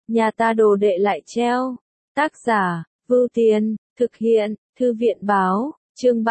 nhà ta đồ đệ lại treo. Tác giả, Vưu Tiên, thực hiện, Thư viện báo, chương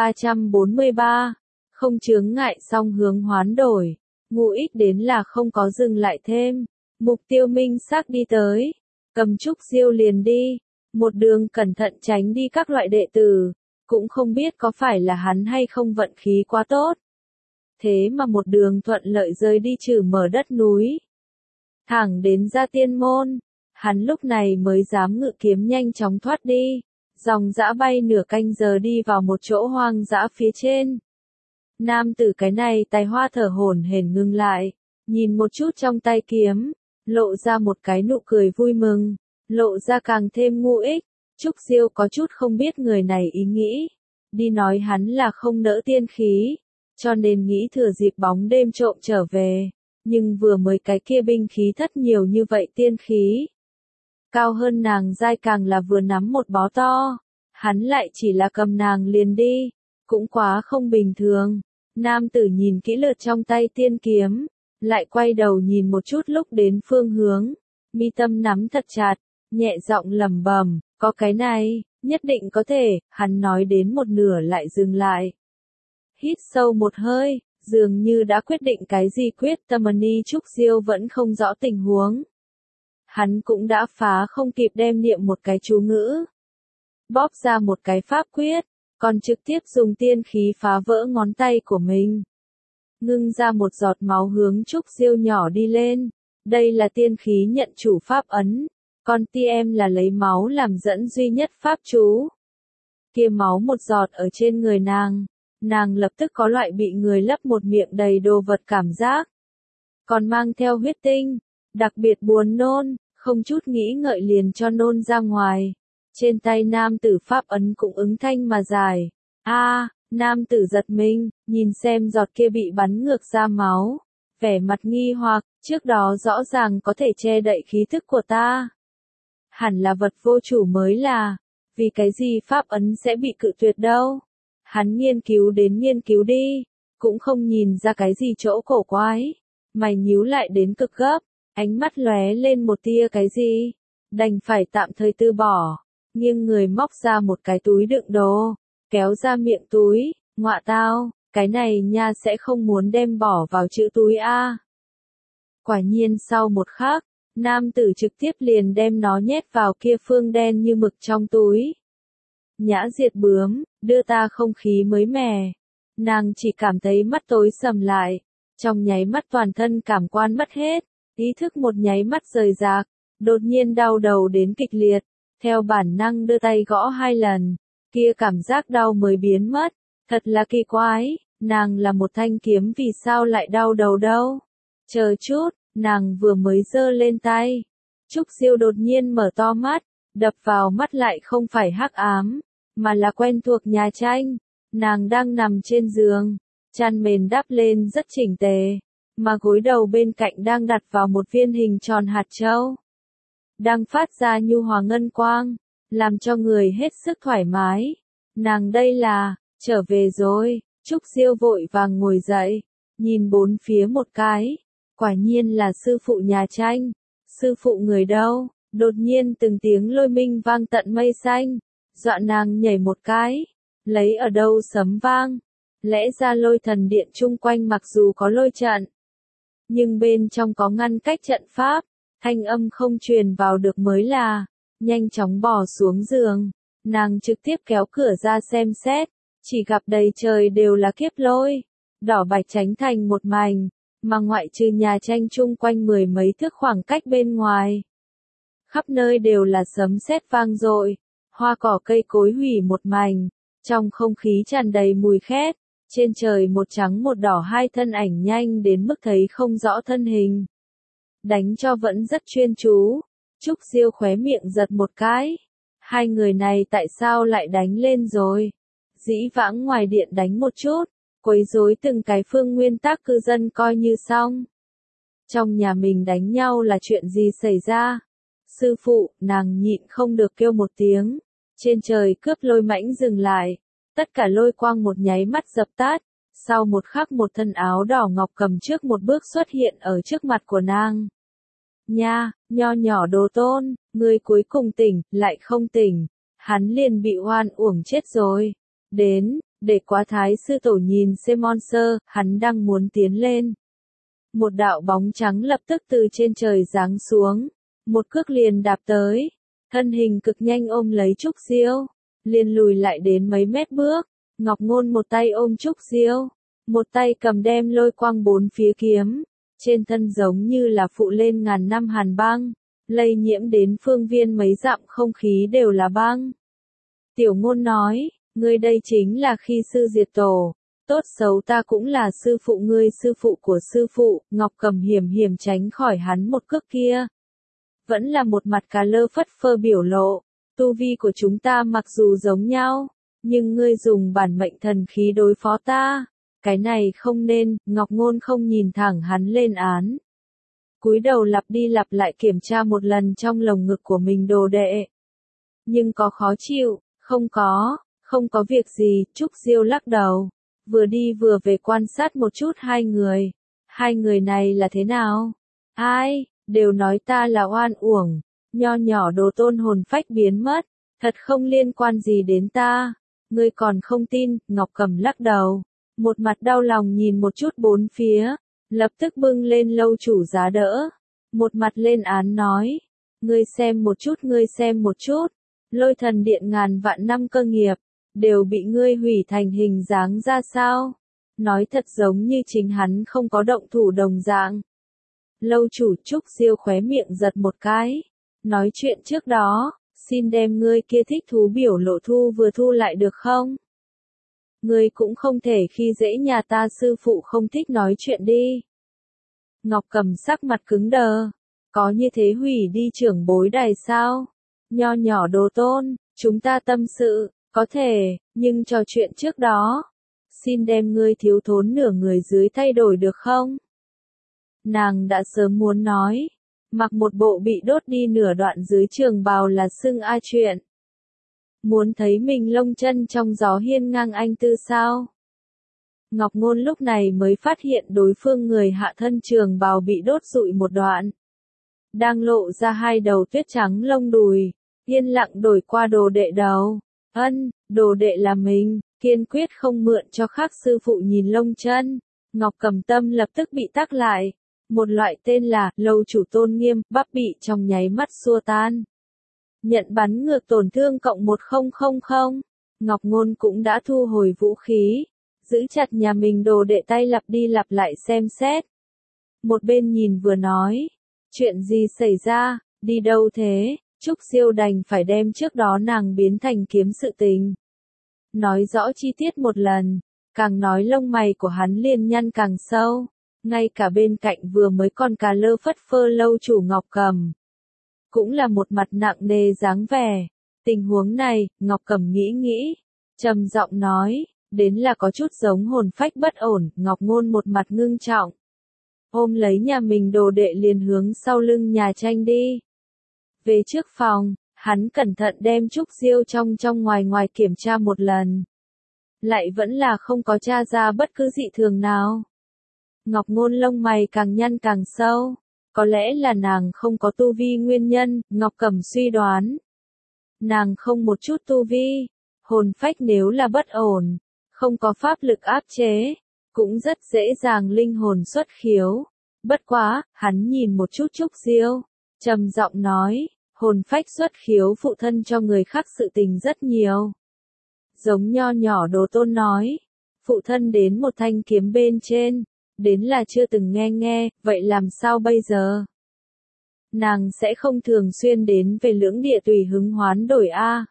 343. Không chướng ngại song hướng hoán đổi. Ngụ ích đến là không có dừng lại thêm. Mục tiêu minh xác đi tới. Cầm Trúc Diêu liền đi. Một đường cẩn thận tránh đi các loại đệ tử. Cũng không biết có phải là hắn hay không vận khí quá tốt. Thế mà một đường thuận lợi rơi đi trừ mở đất núi. Thẳng đến ra tiên môn. Hắn lúc này mới dám ngự kiếm nhanh chóng thoát đi. Dòng dã bay nửa canh giờ đi vào một chỗ hoang dã phía trên. Nam tử cái này tài hoa thở hổn hển ngưng lại. Nhìn một chút trong tay kiếm. Lộ ra một cái nụ cười vui mừng. Lộ ra càng thêm ngu ích. Trúc Diêu có chút không biết người này ý nghĩ. Đi nói hắn là không nỡ tiên khí. Cho nên nghĩ thừa dịp bóng đêm trộm trở về. Nhưng vừa mới cái kia binh khí thất nhiều như vậy tiên khí. Cao hơn nàng dai càng là vừa nắm một bó to. Hắn lại chỉ là cầm nàng liền đi. Cũng quá không bình thường. Nam tử nhìn kỹ lượt trong tay tiên kiếm. Lại quay đầu nhìn một chút lúc đến phương hướng. Mi tâm nắm thật chặt. Nhẹ giọng lẩm bẩm, có cái này, nhất định có thể. Hắn nói đến một nửa lại dừng lại. Hít sâu một hơi, dường như đã quyết định cái gì quyết tâm. Trúc Diêu vẫn không rõ tình huống. Hắn cũng đã phá không kịp đem niệm một cái chú ngữ. Bóp ra một cái pháp quyết, còn trực tiếp dùng tiên khí phá vỡ ngón tay của mình. Ngưng ra một giọt máu hướng Trúc Diêu nhỏ đi lên. Đây là tiên khí nhận chủ pháp ấn. Còn TM là lấy máu làm dẫn duy nhất pháp chú. Kia máu một giọt ở trên người nàng. Nàng lập tức có loại bị người lấp một miệng đầy đồ vật cảm giác. Còn mang theo huyết tinh. Đặc biệt buồn nôn, không chút nghĩ ngợi liền cho nôn ra ngoài. Trên tay nam tử pháp ấn cũng ứng thanh mà dài. Nam tử giật mình, nhìn xem giọt kia bị bắn ngược ra máu. Vẻ mặt nghi hoặc, trước đó rõ ràng có thể che đậy khí thức của ta. Hẳn là vật vô chủ mới là, vì cái gì pháp ấn sẽ bị cự tuyệt đâu. Hắn nghiên cứu đến nghiên cứu đi, cũng không nhìn ra cái gì chỗ cổ quái. Mày nhíu lại đến cực gấp, ánh mắt lóe lên một tia cái gì, đành phải tạm thời từ bỏ. Nghiêng người móc ra một cái túi đựng đồ, kéo ra miệng túi, ngọa tao, cái này nha sẽ không muốn đem bỏ vào chữ túi a. Quả nhiên sau một khắc, nam tử trực tiếp liền đem nó nhét vào kia phương đen như mực trong túi. Nhã diệt bướm, đưa ta không khí mới mẻ. Nàng chỉ cảm thấy mắt tối sầm lại, trong nháy mắt toàn thân cảm quan mất hết, ý thức một nháy mắt rời rạc, đột nhiên đau đầu đến kịch liệt, theo bản năng đưa tay gõ 2 lần, kia cảm giác đau mới biến mất, thật là kỳ quái, nàng là một thanh kiếm vì sao lại đau đầu đâu. Chờ chút, nàng vừa mới giơ lên tay. Trúc Diêu đột nhiên mở to mắt, đập vào mắt lại không phải hắc ám, mà là quen thuộc nhà tranh. Nàng đang nằm trên giường, chăn mền đắp lên rất chỉnh tề, mà gối đầu bên cạnh đang đặt vào một viên hình tròn hạt châu. Đang phát ra nhu hòa ngân quang, làm cho người hết sức thoải mái. Nàng đây là, trở về rồi. Trúc Diêu vội vàng ngồi dậy, nhìn bốn phía một cái. Quả nhiên là sư phụ nhà tranh. Sư phụ người đâu? Đột nhiên từng tiếng lôi minh vang tận mây xanh, dọa nàng nhảy một cái. Lấy ở đâu sấm vang? Lẽ ra lôi thần điện chung quanh mặc dù có lôi trận, nhưng bên trong có ngăn cách trận pháp, thanh âm không truyền vào được mới là. Nhanh chóng bò xuống giường, nàng trực tiếp kéo cửa ra xem xét, chỉ gặp đầy trời đều là kiếp lôi, đỏ bạch chánh thành một mảnh, mà ngoại trừ nhà tranh chung quanh 10 mấy thước khoảng cách bên ngoài. Khắp nơi đều là sấm sét vang dội, hoa cỏ cây cối hủy một mảnh, trong không khí tràn đầy mùi khét, trên trời một trắng một đỏ hai thân ảnh nhanh đến mức thấy không rõ thân hình. Đánh cho vẫn rất chuyên chú, Trúc Diêu khóe miệng giật một cái. Hai người này tại sao lại đánh lên rồi? Dĩ vãng ngoài điện đánh một chút, quấy rối từng cái phương nguyên tắc cư dân coi như xong. Trong nhà mình đánh nhau là chuyện gì xảy ra? Sư phụ, nàng nhịn không được kêu một tiếng. Trên trời cướp lôi mãnh dừng lại. Tất cả lôi quang một nháy mắt dập tắt. Sau một khắc một thân áo đỏ ngọc cầm trước một bước xuất hiện ở trước mặt của nàng. Nha, nho nhỏ đồ tôn, ngươi cuối cùng tỉnh, lại không tỉnh. Hắn liền bị oan uổng chết rồi. Đến, để quá thái sư tổ nhìn xem monster, hắn đang muốn tiến lên. Một đạo bóng trắng lập tức từ trên trời giáng xuống. Một cước liền đạp tới. Thân hình cực nhanh ôm lấy Trúc Diêu. Liền lùi lại đến mấy mét bước. Ngọc Ngôn một tay ôm Trúc Diêu. Một tay cầm đem lôi quang bốn phía kiếm. Trên thân giống như là phụ lên ngàn năm hàn băng. Lây nhiễm đến phương viên mấy dặm không khí đều là băng. Tiểu Ngôn nói, ngươi đây chính là khi sư diệt tổ. Tốt xấu ta cũng là sư phụ ngươi, sư phụ của sư phụ. Ngọc Cầm hiểm hiểm tránh khỏi hắn một cước kia. Vẫn là một mặt cà lơ phất phơ biểu lộ. Tu vi của chúng ta mặc dù giống nhau, nhưng ngươi dùng bản mệnh thần khí đối phó ta. Cái này không nên. Ngọc Ngôn không nhìn thẳng hắn lên án. Cúi đầu lặp đi lặp lại kiểm tra một lần trong lồng ngực của mình đồ đệ. Nhưng có khó chịu, không có việc gì. Trúc Diêu lắc đầu. Vừa đi vừa về quan sát một chút hai người. Hai người này là thế nào? Ai, đều nói ta là oan uổng. Nho nhỏ đồ tôn hồn phách biến mất. Thật không liên quan gì đến ta. Ngươi còn không tin. Ngọc Cầm lắc đầu. Một mặt đau lòng nhìn một chút bốn phía. Lập tức bưng lên lâu chủ giá đỡ. Một mặt lên án nói. Ngươi xem một chút. Lôi thần điện ngàn vạn năm cơ nghiệp. Đều bị ngươi hủy thành hình dáng ra sao? Nói thật giống như chính hắn không có động thủ đồng dạng. Lâu chủ Trúc Diêu khóe miệng giật một cái. Nói chuyện trước đó, xin đem ngươi kia thích thú biểu lộ thu lại được không? Ngươi cũng không thể khi dễ nhà ta, sư phụ không thích nói chuyện đi. Ngọc Cầm sắc mặt cứng đờ. Có như thế hủy đi trưởng bối đài sao? Nho nhỏ đồ tôn, chúng ta tâm sự, có thể, nhưng trò chuyện trước đó. Xin đem ngươi thiếu thốn nửa người dưới thay đổi được không? Nàng đã sớm muốn nói. Mặc một bộ bị đốt đi nửa đoạn dưới trường bào là xưng ai chuyện. Muốn thấy mình lông chân trong gió hiên ngang anh tư sao? Ngọc Ngôn lúc này mới phát hiện đối phương người hạ thân trường bào bị đốt rụi một đoạn. Đang lộ ra hai đầu tuyết trắng lông đùi. Yên lặng đổi qua đồ đệ đầu. Đồ đệ là mình, kiên quyết không mượn cho khác sư phụ nhìn lông chân. Ngọc Cầm tâm lập tức bị tắc lại. Một loại tên là lâu chủ tôn nghiêm, bắp bị trong nháy mắt xua tan. Nhận bắn ngược tổn thương cộng 1000. Ngọc Ngôn cũng đã thu hồi vũ khí. Giữ chặt nhà mình đồ đệ tay lặp đi lặp lại xem xét. Một bên nhìn vừa nói. Chuyện gì xảy ra, đi đâu thế? Trúc Diêu đành phải đem trước đó nàng biến thành kiếm sự tình. Nói rõ chi tiết một lần. Càng nói lông mày của hắn liền nhăn càng sâu. Ngay cả bên cạnh vừa mới còn cà lơ phất phơ lâu chủ Ngọc Cầm. Cũng là một mặt nặng nề dáng vẻ. Tình huống này, Ngọc Cầm nghĩ. Trầm giọng nói, đến là có chút giống hồn phách bất ổn. Ngọc Ngôn một mặt ngưng trọng. Ôm lấy nhà mình đồ đệ liền hướng sau lưng nhà tranh đi. Về trước phòng, hắn cẩn thận đem Trúc Diêu trong ngoài kiểm tra một lần. Lại vẫn là không có tra ra bất cứ dị thường nào. Ngọc Ngôn lông mày càng nhăn càng sâu. Có lẽ là nàng không có tu vi nguyên nhân, Ngọc Cầm suy đoán. Nàng không một chút tu vi. Hồn phách nếu là bất ổn, không có pháp lực áp chế, cũng rất dễ dàng linh hồn xuất khiếu. Bất quá, hắn nhìn một chút Trúc Diêu, trầm giọng nói, hồn phách xuất khiếu phụ thân cho người khác sự tình rất nhiều. Giống nho nhỏ đồ tôn nói, phụ thân đến một thanh kiếm bên trên, đến là chưa từng nghe, vậy làm sao bây giờ? Nàng sẽ không thường xuyên đến về lưỡng địa tùy hứng hoán đổi a.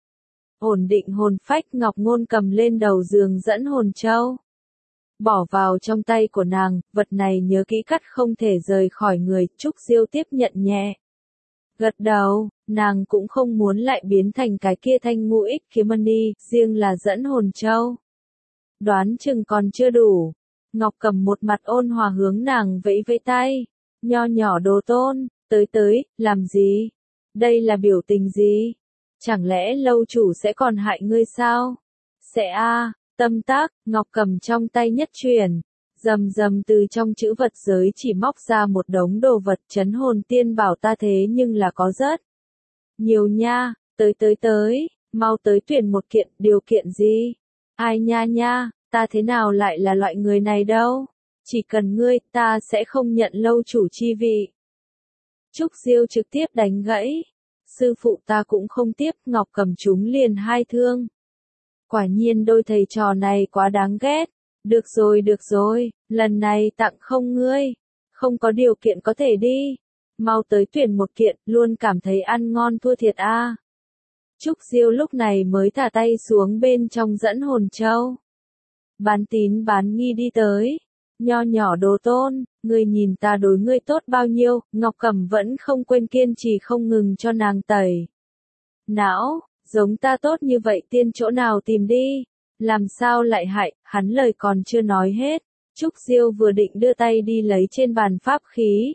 Ổn định hồn phách, Ngọc Ngôn cầm lên đầu giường dẫn hồn châu. Bỏ vào trong tay của nàng, vật này nhớ kỹ cắt không thể rời khỏi người, Trúc Diêu tiếp nhận nhẹ. Gật đầu, nàng cũng không muốn lại biến thành cái kia thanh ngũ ích kiếm mani, riêng là dẫn hồn châu. Đoán chừng còn chưa đủ. Ngọc Cầm một mặt ôn hòa hướng nàng vẫy vẫy tay. Nho nhỏ đồ tôn, tới, làm gì? Đây là biểu tình gì? Chẳng lẽ lâu chủ sẽ còn hại ngươi sao? Sẽ a. Tâm tác, Ngọc Cầm trong tay nhất chuyển. Rầm rầm từ trong chữ vật giới chỉ móc ra một đống đồ vật. Trấn hồn tiên bảo ta thế nhưng là có rất nhiều nha, tới, mau tới tuyển một kiện, điều kiện gì? Ai nha nha, ta thế nào lại là loại người này đâu? Chỉ cần ngươi, ta sẽ không nhận lâu chủ chi vị. Trúc Diêu trực tiếp đánh gãy. Sư phụ ta cũng không tiếp, Ngọc Cầm chúng liền hai thương. Quả nhiên đôi thầy trò này quá đáng ghét. Được rồi, lần này tặng không ngươi. Không có điều kiện có thể đi. Mau tới tuyển một kiện, luôn cảm thấy ăn ngon thua thiệt a. Trúc Diêu lúc này mới thả tay xuống bên trong dẫn hồn châu. Bán tín bán nghi đi tới. Nho nhỏ đồ tôn, ngươi nhìn ta đối ngươi tốt bao nhiêu, Ngọc Cẩm vẫn không quên kiên trì không ngừng cho nàng tẩy não, giống ta tốt như vậy tiên chỗ nào tìm đi, làm sao lại hại, hắn lời còn chưa nói hết, Trúc Diêu vừa định đưa tay đi lấy trên bàn pháp khí.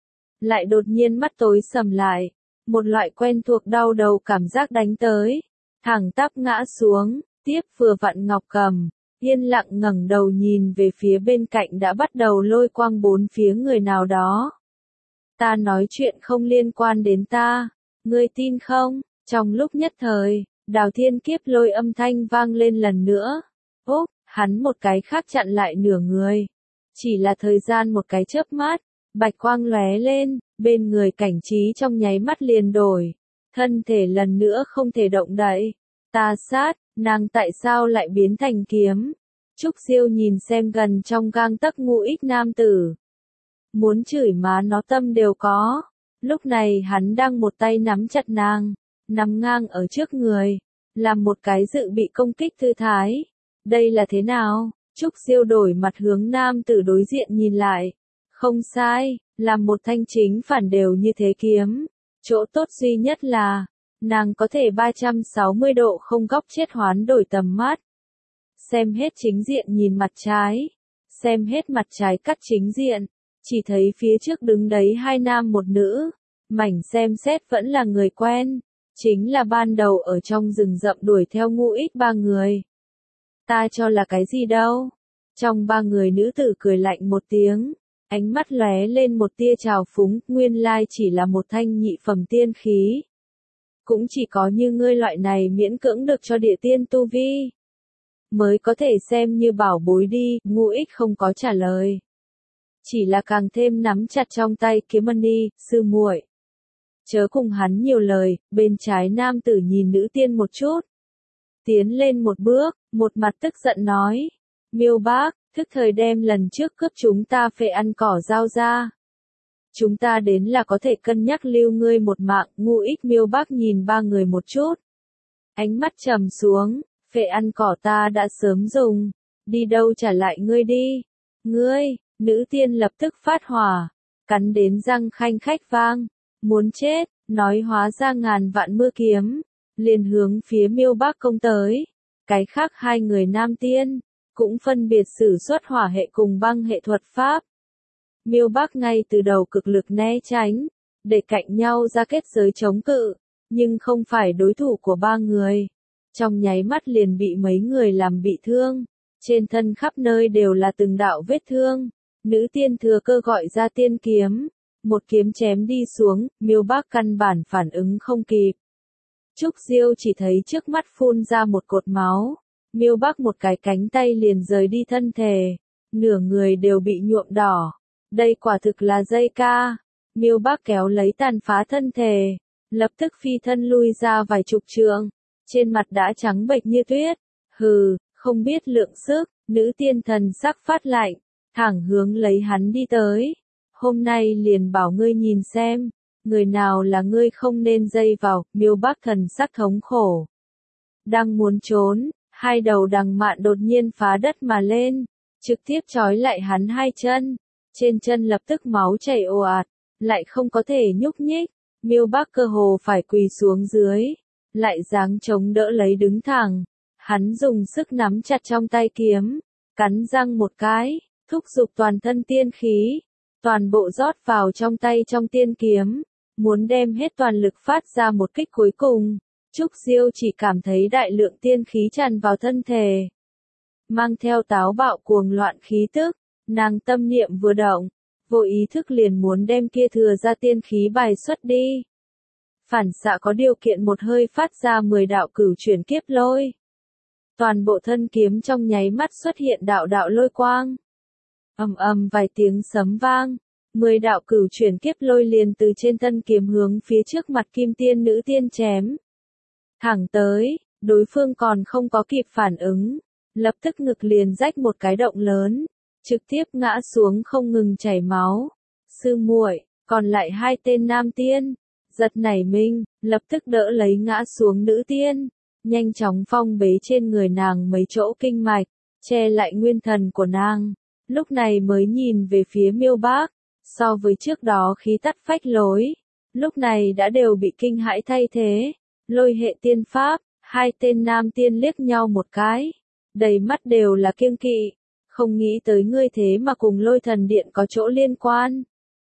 Lại đột nhiên mắt tối sầm lại, một loại quen thuộc đau đầu cảm giác đánh tới, thẳng tắp ngã xuống, tiếp vừa vặn Ngọc Cẩm. Yên lặng ngẩng đầu nhìn về phía bên cạnh đã bắt đầu lôi quang bốn phía người nào đó. Ta nói chuyện không liên quan đến ta, ngươi tin không? Trong lúc nhất thời, Đào Thiên Kiếp lôi âm thanh vang lên lần nữa. Úp, hắn một cái khác chặn lại nửa người. Chỉ là thời gian một cái chớp mắt, bạch quang lóe lên, bên người cảnh trí trong nháy mắt liền đổi. Thân thể lần nữa không thể động đậy. Ta sát. Nàng tại sao lại biến thành kiếm? Trúc Diêu nhìn xem gần trong gang tấc Ngũ Ích nam tử. Muốn chửi má nó tâm đều có. Lúc này hắn đang một tay nắm chặt nàng, nằm ngang ở trước người, làm một cái dự bị công kích thư thái. Đây là thế nào? Trúc Diêu đổi mặt hướng nam tử đối diện nhìn lại. Không sai, làm một thanh chính phản đều như thế kiếm. Chỗ tốt duy nhất là nàng có thể 360 độ không góc chết hoán đổi tầm mắt. Xem hết chính diện nhìn mặt trái. Xem hết mặt trái cắt chính diện. Chỉ thấy phía trước đứng đấy hai nam một nữ. Mảnh xem xét vẫn là người quen. Chính là ban đầu ở trong rừng rậm đuổi theo Ngũ Ích ba người. Ta cho là cái gì đâu. Trong ba người nữ tử cười lạnh một tiếng. Ánh mắt lóe lên một tia trào phúng. Nguyên lai chỉ là một thanh nhị phẩm tiên khí. Cũng chỉ có như ngươi loại này miễn cưỡng được cho địa tiên tu vi. Mới có thể xem như bảo bối đi, Ngũ Ích không có trả lời. Chỉ là càng thêm nắm chặt trong tay kiếm mani, sư muội. Chớ cùng hắn nhiều lời, bên trái nam tử nhìn nữ tiên một chút. Tiến lên một bước, một mặt tức giận nói. Miêu bác, thức thời đem lần trước cướp chúng ta phệ ăn cỏ giao ra. Chúng ta đến là có thể cân nhắc lưu ngươi một mạng. Ngũ Ích Miêu bác nhìn ba người một chút. Ánh mắt trầm xuống, phệ ăn cỏ ta đã sớm dùng. Đi đâu trả lại ngươi đi. Ngươi, nữ tiên lập tức phát hỏa. Cắn đến răng khanh khách vang. Muốn chết, nói hóa ra ngàn vạn mưa kiếm. Liền hướng phía Miêu bác công tới. Cái khác hai người nam tiên, cũng phân biệt sử xuất hỏa hệ cùng băng hệ thuật pháp. Miêu bác ngay từ đầu cực lực né tránh, để cạnh nhau ra kết giới chống cự, nhưng không phải đối thủ của ba người. Trong nháy mắt liền bị mấy người làm bị thương, trên thân khắp nơi đều là từng đạo vết thương. Nữ tiên thừa cơ gọi ra tiên kiếm, một kiếm chém đi xuống, Miêu bác căn bản phản ứng không kịp. Trúc Diêu chỉ thấy trước mắt phun ra một cột máu, Miêu bác một cái cánh tay liền rời đi thân thể, nửa người đều bị nhuộm đỏ. Đây quả thực là dây ca. Miêu bác kéo lấy tàn phá thân thể, lập tức phi thân lui ra vài chục trượng, trên mặt đã trắng bệch như tuyết. Hừ, không biết lượng sức, nữ tiên thần sắc phát lạnh, thẳng hướng lấy hắn đi tới. Hôm nay liền bảo ngươi nhìn xem, người nào là ngươi không nên dây vào. Miêu bác thần sắc thống khổ. Đang muốn trốn, hai đầu đằng mạn đột nhiên phá đất mà lên, trực tiếp trói lại hắn hai chân. Trên chân lập tức máu chảy ồ ạt, lại không có thể nhúc nhích. Miêu bác cơ hồ phải quỳ xuống dưới, lại dáng chống đỡ lấy đứng thẳng. Hắn dùng sức nắm chặt trong tay kiếm, cắn răng một cái, thúc giục toàn thân tiên khí, toàn bộ rót vào trong tay trong tiên kiếm, muốn đem hết toàn lực phát ra một kích cuối cùng. Trúc Diêu chỉ cảm thấy đại lượng tiên khí tràn vào thân thể, mang theo táo bạo cuồng loạn khí tức. Nàng tâm niệm vừa động, vô ý thức liền muốn đem kia thừa ra tiên khí bài xuất đi. Phản xạ có điều kiện một hơi phát ra 10 đạo cửu chuyển kiếp lôi. Toàn bộ thân kiếm trong nháy mắt xuất hiện đạo đạo lôi quang. Ầm ầm vài tiếng sấm vang, 10 đạo cửu chuyển kiếp lôi liền từ trên thân kiếm hướng phía trước mặt kim tiên nữ tiên chém. Thẳng tới, đối phương còn không có kịp phản ứng, lập tức ngực liền rách một cái động lớn, trực tiếp ngã xuống không ngừng chảy máu. Sư muội, còn lại hai tên nam tiên, giật nảy mình, lập tức đỡ lấy ngã xuống nữ tiên, nhanh chóng phong bế trên người nàng mấy chỗ kinh mạch, che lại nguyên thần của nàng. Lúc này mới nhìn về phía Miêu Bác, so với trước đó khí tắt phách lối, lúc này đã đều bị kinh hãi thay thế. Lôi hệ tiên pháp, hai tên nam tiên liếc nhau một cái, đầy mắt đều là kiêng kỵ, không nghĩ tới ngươi thế mà cùng Lôi Thần Điện có chỗ liên quan.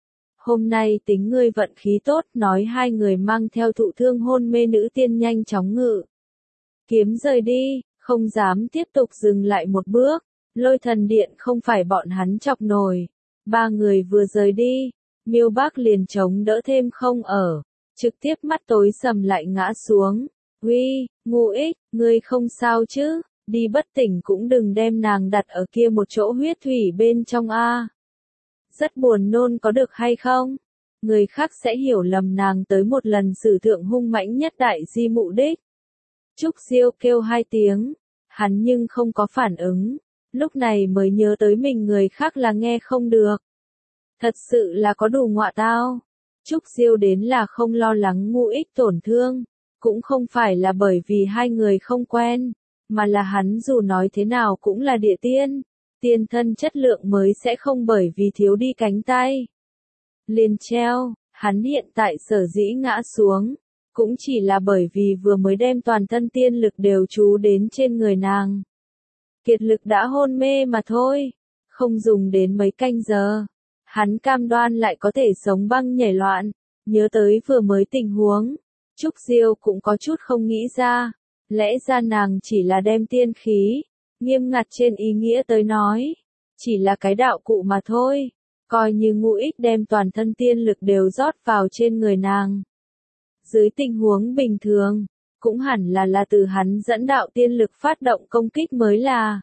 Hôm nay tính ngươi vận khí tốt, nói hai người mang theo thụ thương hôn mê nữ tiên nhanh chóng ngự kiếm rời đi, không dám tiếp tục dừng lại một bước. Lôi Thần Điện không phải bọn hắn chọc nổi. Ba người vừa rời đi, Miêu Bác liền chống đỡ thêm không ở, trực tiếp mắt tối sầm lại ngã xuống. Uy, Ngũ Ích, ngươi không sao chứ, đi bất tỉnh cũng đừng đem nàng đặt ở kia một chỗ huyết thủy bên trong a. Rất buồn nôn có được hay không? Người khác sẽ hiểu lầm nàng tới một lần sử thượng hung mãnh nhất đại di mục đích. Trúc Diêu kêu hai tiếng, hắn nhưng không có phản ứng, lúc này mới nhớ tới mình người khác là nghe không được. Thật sự là có đủ ngọa tao. Trúc Diêu đến là không lo lắng Ngũ Ích tổn thương, cũng không phải là bởi vì hai người không quen, mà là hắn dù nói thế nào cũng là địa tiên, tiên thân chất lượng mới sẽ không bởi vì thiếu đi cánh tay liền treo. Hắn hiện tại sở dĩ ngã xuống, cũng chỉ là bởi vì vừa mới đem toàn thân tiên lực đều chú đến trên người nàng. Kiệt lực đã hôn mê mà thôi, không dùng đến mấy canh giờ, hắn cam đoan lại có thể sống băng nhảy loạn. Nhớ tới vừa mới tình huống, Trúc Diêu cũng có chút không nghĩ ra, lẽ ra nàng chỉ là đem tiên khí, nghiêm ngặt trên ý nghĩa tới nói, chỉ là cái đạo cụ mà thôi, coi như Ngũ Ích đem toàn thân tiên lực đều rót vào trên người nàng. Dưới tình huống bình thường, cũng hẳn là từ hắn dẫn đạo tiên lực phát động công kích mới là.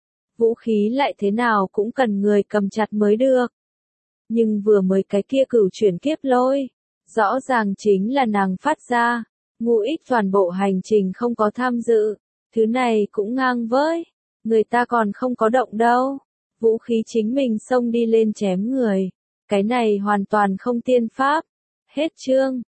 Vũ khí lại thế nào cũng cần người cầm chặt mới được. Nhưng vừa mới cái kia cửu chuyển kiếp lôi, rõ ràng chính là nàng phát ra. Ngũ Ích toàn bộ hành trình không có tham dự, thứ này cũng ngang với, người ta còn không có động đâu. Vũ khí chính mình xông đi lên chém người, cái này hoàn toàn không tiên pháp. Hết chương.